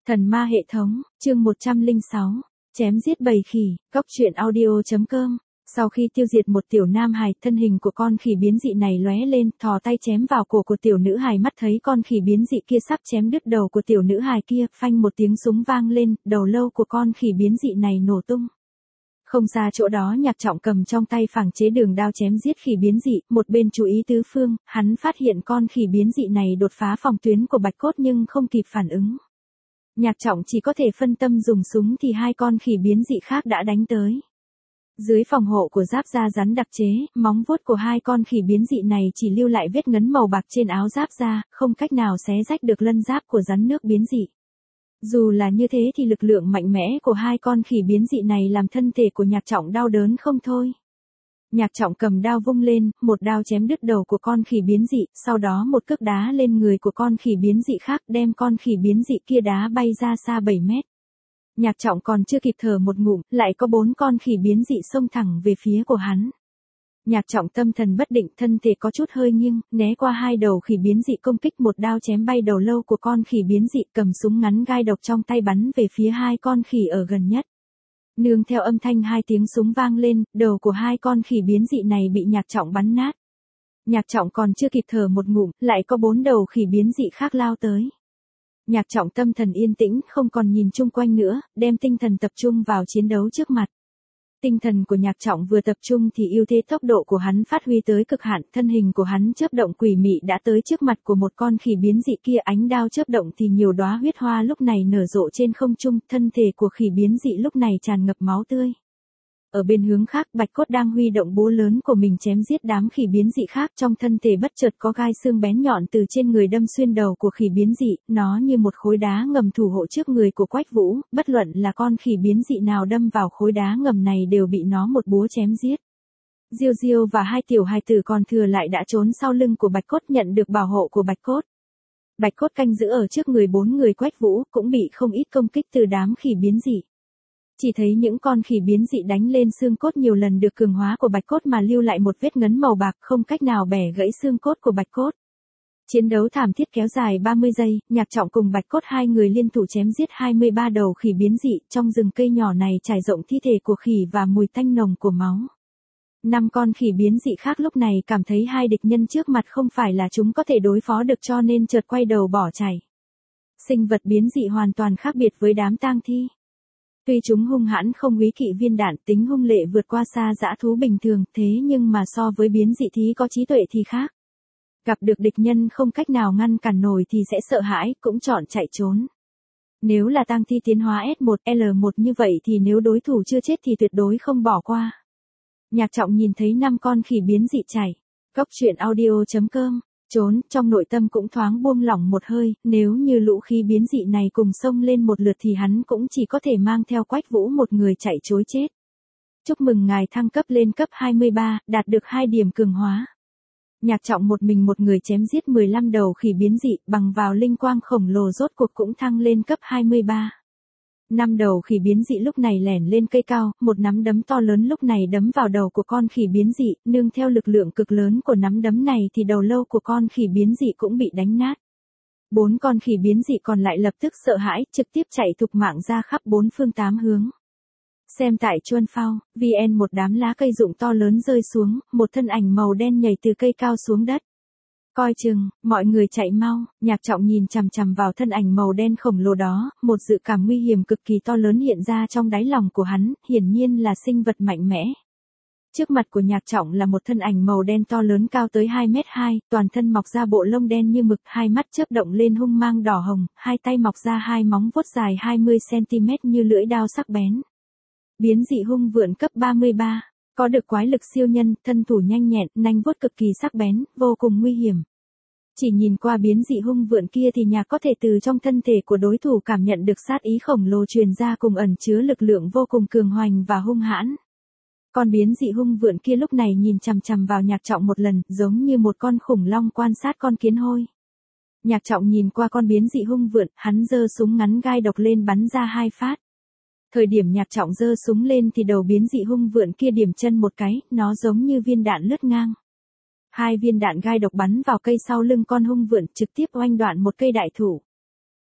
Thần ma hệ thống, chương 106, chém giết bầy khỉ, cóc truyện audio.com. Sau khi tiêu diệt một tiểu nam hài, thân hình của con khỉ biến dị này lóe lên, thò tay chém vào cổ của tiểu nữ hài, mắt thấy con khỉ biến dị kia sắp chém đứt đầu của tiểu nữ hài kia, phanh một tiếng súng vang lên, đầu lâu của con khỉ biến dị này nổ tung. Không xa chỗ đó, Nhạc Trọng cầm trong tay phảng chế đường đao chém giết khỉ biến dị, một bên chú ý tứ phương, hắn phát hiện con khỉ biến dị này đột phá phòng tuyến của Bạch Cốt nhưng không kịp phản ứng. Nhạc Trọng chỉ có thể phân tâm dùng súng thì hai con khỉ biến dị khác đã đánh tới. Dưới phòng hộ của giáp da rắn đặc chế, móng vuốt của hai con khỉ biến dị này chỉ lưu lại vết ngấn màu bạc trên áo giáp da, không cách nào xé rách được lân giáp của rắn nước biến dị. Dù là như thế thì lực lượng mạnh mẽ của hai con khỉ biến dị này làm thân thể của Nhạc Trọng đau đớn không thôi. Nhạc Trọng cầm đao vung lên, một đao chém đứt đầu của con khỉ biến dị, sau đó một cước đá lên người của con khỉ biến dị khác, đem con khỉ biến dị kia đá bay ra xa 7 mét. Nhạc Trọng còn chưa kịp thở một ngụm, lại có 4 con khỉ biến dị xông thẳng về phía của hắn. Nhạc Trọng tâm thần bất định, thân thể có chút hơi nghiêng, né qua hai đầu khỉ biến dị công kích, một đao chém bay đầu lâu của con khỉ biến dị, cầm súng ngắn gai độc trong tay bắn về phía hai con khỉ ở gần nhất. Nương theo âm thanh hai tiếng súng vang lên, đầu của hai con khỉ biến dị này bị Nhạc Trọng bắn nát. Nhạc Trọng còn chưa kịp thở một ngụm, lại có 4 đầu khỉ biến dị khác lao tới. Nhạc Trọng tâm thần yên tĩnh, không còn nhìn chung quanh nữa, đem tinh thần tập trung vào chiến đấu trước mặt. Tinh thần của Nhạc Trọng vừa tập trung thì ưu thế tốc độ của hắn phát huy tới cực hạn, thân hình của hắn chớp động quỷ mị đã tới trước mặt của một con khỉ biến dị kia, ánh đao chớp động thì nhiều đóa huyết hoa lúc này nở rộ trên không trung, thân thể của khỉ biến dị lúc này tràn ngập máu tươi. Ở bên hướng khác, Bạch Cốt đang huy động búa lớn của mình chém giết đám khỉ biến dị khác, trong thân thể bất chợt có gai xương bén nhọn từ trên người đâm xuyên đầu của khỉ biến dị, nó như một khối đá ngầm thủ hộ trước người của Quách Vũ, bất luận là con khỉ biến dị nào đâm vào khối đá ngầm này đều bị nó một búa chém giết. Diêu Diêu và hai tiểu hài tử còn thừa lại đã trốn sau lưng của Bạch Cốt, nhận được bảo hộ của Bạch Cốt. Bạch Cốt canh giữ ở trước người 4 người Quách Vũ, cũng bị không ít công kích từ đám khỉ biến dị. Chỉ thấy những con khỉ biến dị đánh lên xương cốt nhiều lần được cường hóa của Bạch Cốt mà lưu lại một vết ngấn màu bạc, không cách nào bẻ gãy xương cốt của Bạch Cốt. Chiến đấu thảm thiết kéo dài 30 giây, Nhạc Trọng cùng Bạch Cốt hai người liên thủ chém giết 23 đầu khỉ biến dị, trong rừng cây nhỏ này trải rộng thi thể của khỉ và mùi tanh nồng của máu. 5 con khỉ biến dị khác lúc này cảm thấy hai địch nhân trước mặt không phải là chúng có thể đối phó được cho nên chợt quay đầu bỏ chạy. Sinh vật biến dị hoàn toàn khác biệt với đám tang thi. Tuy chúng hung hãn không úy kỵ viên đạn, tính hung lệ vượt qua xa dã thú bình thường, thế nhưng mà so với biến dị thí có trí tuệ thì khác. Gặp được địch nhân không cách nào ngăn cản nổi thì sẽ sợ hãi, cũng chọn chạy trốn. Nếu là tang thi tiến hóa S1L1 như vậy thì nếu đối thủ chưa chết thì tuyệt đối không bỏ qua. Nhạc Trọng nhìn thấy 5 con khỉ biến dị chạy. Cóc truyện audio.com. Trốn, trong nội tâm cũng thoáng buông lỏng một hơi, nếu như lũ khí biến dị này cùng xông lên một lượt thì hắn cũng chỉ có thể mang theo Quách Vũ một người chạy trối chết. Chúc mừng ngài thăng cấp lên cấp 23, đạt được 2 điểm cường hóa. Nhạc Trọng một mình một người chém giết 15 đầu khỉ biến dị, bằng vào linh quang khổng lồ rốt cuộc cũng thăng lên cấp 23. 5 đầu khỉ biến dị lúc này lẻn lên cây cao, một nắm đấm to lớn lúc này đấm vào đầu của con khỉ biến dị, nương theo lực lượng cực lớn của nắm đấm này thì đầu lâu của con khỉ biến dị cũng bị đánh nát. 4 con khỉ biến dị còn lại lập tức sợ hãi, trực tiếp chạy thục mạng ra khắp 4 phương 8 hướng. Xem tại Chuân Phao, VN, một đám lá cây rụng to lớn rơi xuống, một thân ảnh màu đen nhảy từ cây cao xuống đất. Coi chừng, mọi người chạy mau. Nhạc Trọng nhìn chằm chằm vào thân ảnh màu đen khổng lồ đó, một dự cảm nguy hiểm cực kỳ to lớn hiện ra trong đáy lòng của hắn, hiển nhiên là sinh vật mạnh mẽ. Trước mặt của Nhạc Trọng là một thân ảnh màu đen to lớn cao tới 2m2, toàn thân mọc ra bộ lông đen như mực, hai mắt chớp động lên hung mang đỏ hồng, hai tay mọc ra hai móng vuốt dài 20cm như lưỡi đao sắc bén. Biến dị hung vượn cấp 33. Có được quái lực siêu nhân, thân thủ nhanh nhẹn, nanh vuốt cực kỳ sắc bén, vô cùng nguy hiểm. Chỉ nhìn qua biến dị hung vượn kia thì Nhạc có thể từ trong thân thể của đối thủ cảm nhận được sát ý khổng lồ truyền ra cùng ẩn chứa lực lượng vô cùng cường hoành và hung hãn. Con biến dị hung vượn kia lúc này nhìn chằm chằm vào Nhạc Trọng một lần, giống như một con khủng long quan sát con kiến hôi. Nhạc Trọng nhìn qua con biến dị hung vượn, hắn giơ súng ngắn gai độc lên bắn ra 2 phát. Thời điểm Nhạc Trọng giơ súng lên thì đầu biến dị hung vượn kia điểm chân một cái, nó giống như viên đạn lướt ngang. 2 viên đạn gai độc bắn vào cây sau lưng con hung vượn, trực tiếp oanh đoạn một cây đại thụ.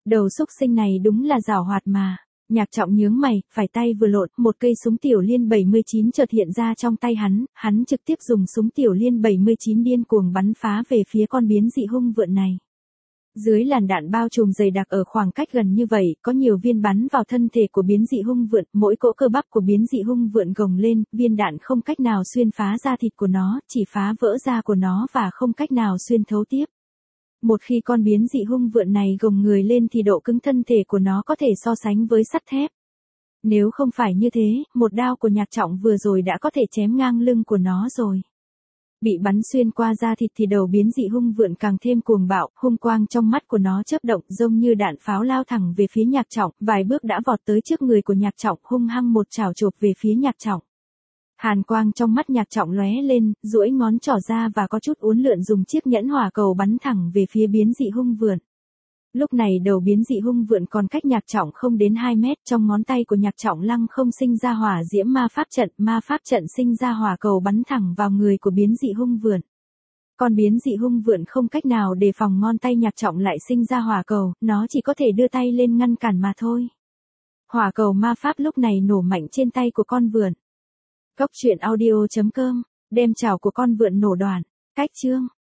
Đầu xúc sinh này đúng là giảo hoạt mà. Nhạc Trọng nhướng mày, phải tay vừa lộn, một cây súng tiểu liên 79 chợt hiện ra trong tay hắn trực tiếp dùng súng tiểu liên 79 điên cuồng bắn phá về phía con biến dị hung vượn này. Dưới làn đạn bao trùm dày đặc ở khoảng cách gần như vậy, có nhiều viên bắn vào thân thể của biến dị hung vượn, mỗi cỗ cơ bắp của biến dị hung vượn gồng lên, viên đạn không cách nào xuyên phá da thịt của nó, chỉ phá vỡ da của nó và không cách nào xuyên thấu tiếp. Một khi con biến dị hung vượn này gồng người lên thì độ cứng thân thể của nó có thể so sánh với sắt thép. Nếu không phải như thế, một đao của Nhạc Trọng vừa rồi đã có thể chém ngang lưng của nó rồi. Bị bắn xuyên qua da thịt thì đầu biến dị hung vượn càng thêm cuồng bạo, hung quang trong mắt của nó chớp động giống như đạn pháo lao thẳng về phía Nhạc Trọng, vài bước đã vọt tới trước người của Nhạc Trọng, hung hăng một chảo chộp về phía Nhạc Trọng. Hàn quang trong mắt Nhạc Trọng lóe lên, duỗi ngón trỏ ra và có chút uốn lượn dùng chiếc nhẫn hỏa cầu bắn thẳng về phía biến dị hung vượn. Lúc này đầu biến dị hung vượn còn cách Nhạc Trọng không đến 2 mét, trong ngón tay của Nhạc Trọng lăng không sinh ra hỏa diễm ma pháp trận sinh ra hỏa cầu bắn thẳng vào người của biến dị hung vượn. Còn biến dị hung vượn không cách nào đề phòng ngón tay Nhạc Trọng lại sinh ra hỏa cầu, nó chỉ có thể đưa tay lên ngăn cản mà thôi. Hỏa cầu ma pháp lúc này nổ mạnh trên tay của con vượn. Cốc truyện audio.com, đem chảo của con vượn nổ đoạn. Cách chương